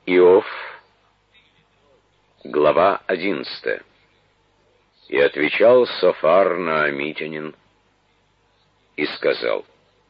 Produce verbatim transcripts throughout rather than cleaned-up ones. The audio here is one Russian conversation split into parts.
Иов, глава одиннадцатая. И отвечал Софар Наамитянин и сказал: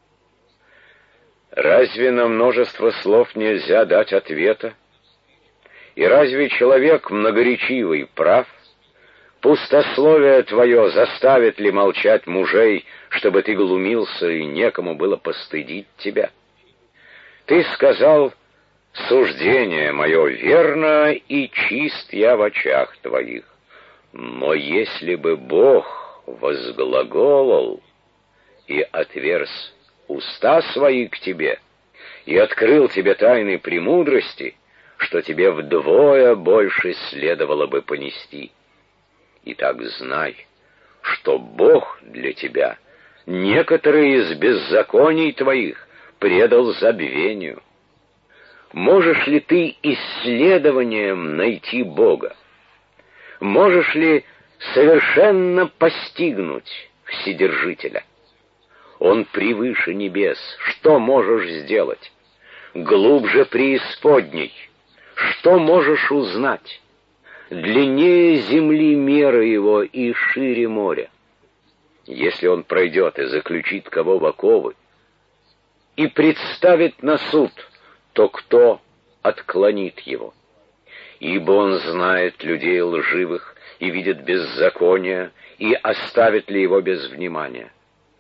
разве на множество слов нельзя дать ответа? И разве человек многоречивый прав? Пустословие твое заставит ли молчать мужей, чтобы ты глумился и некому было постыдить тебя? Ты сказал: суждение мое верно, и чист я в очах твоих. Но если бы Бог возглаголал и отверз уста свои к тебе, и открыл тебе тайны премудрости, что тебе вдвое больше следовало бы понести. Итак, знай, что Бог для тебя некоторые из беззаконий твоих предал забвению. Можешь ли ты исследованием найти Бога? Можешь ли совершенно постигнуть Вседержителя? Он превыше небес. Что можешь сделать? Глубже преисподней. Что можешь узнать? Длиннее земли мера его и шире моря. Если он пройдет и заключит кого в оковы, и представит на суд, то кто отклонит его? Ибо он знает людей лживых и видит беззаконие, и оставит ли его без внимания?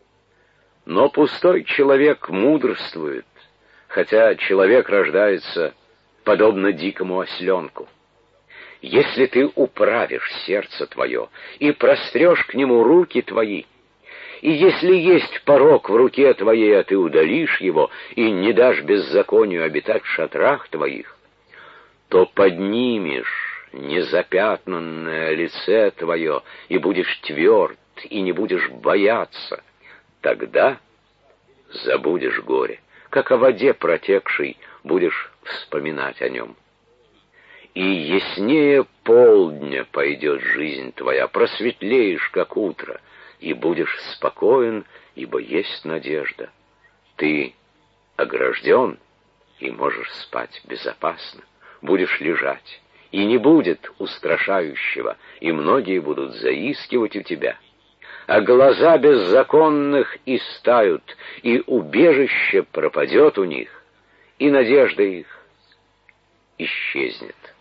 Но пустой человек мудрствует, хотя человек рождается подобно дикому осленку. Если ты управишь сердце твое и прострешь к нему руки твои, и если есть порок в руке твоей, а ты удалишь его и не дашь беззаконию обитать в шатрах твоих, то поднимешь незапятнанное лице твое и будешь тверд, и не будешь бояться. Тогда забудешь горе, как о воде протекшей будешь вспоминать о нем. И яснее полдня пойдет жизнь твоя, просветлеешь, как утро, и будешь спокоен, ибо есть надежда. Ты огражден, и можешь спать безопасно. Будешь лежать, и не будет устрашающего, и многие будут заискивать у тебя. А глаза беззаконных истают, и убежище пропадет у них, и надежда их исчезнет.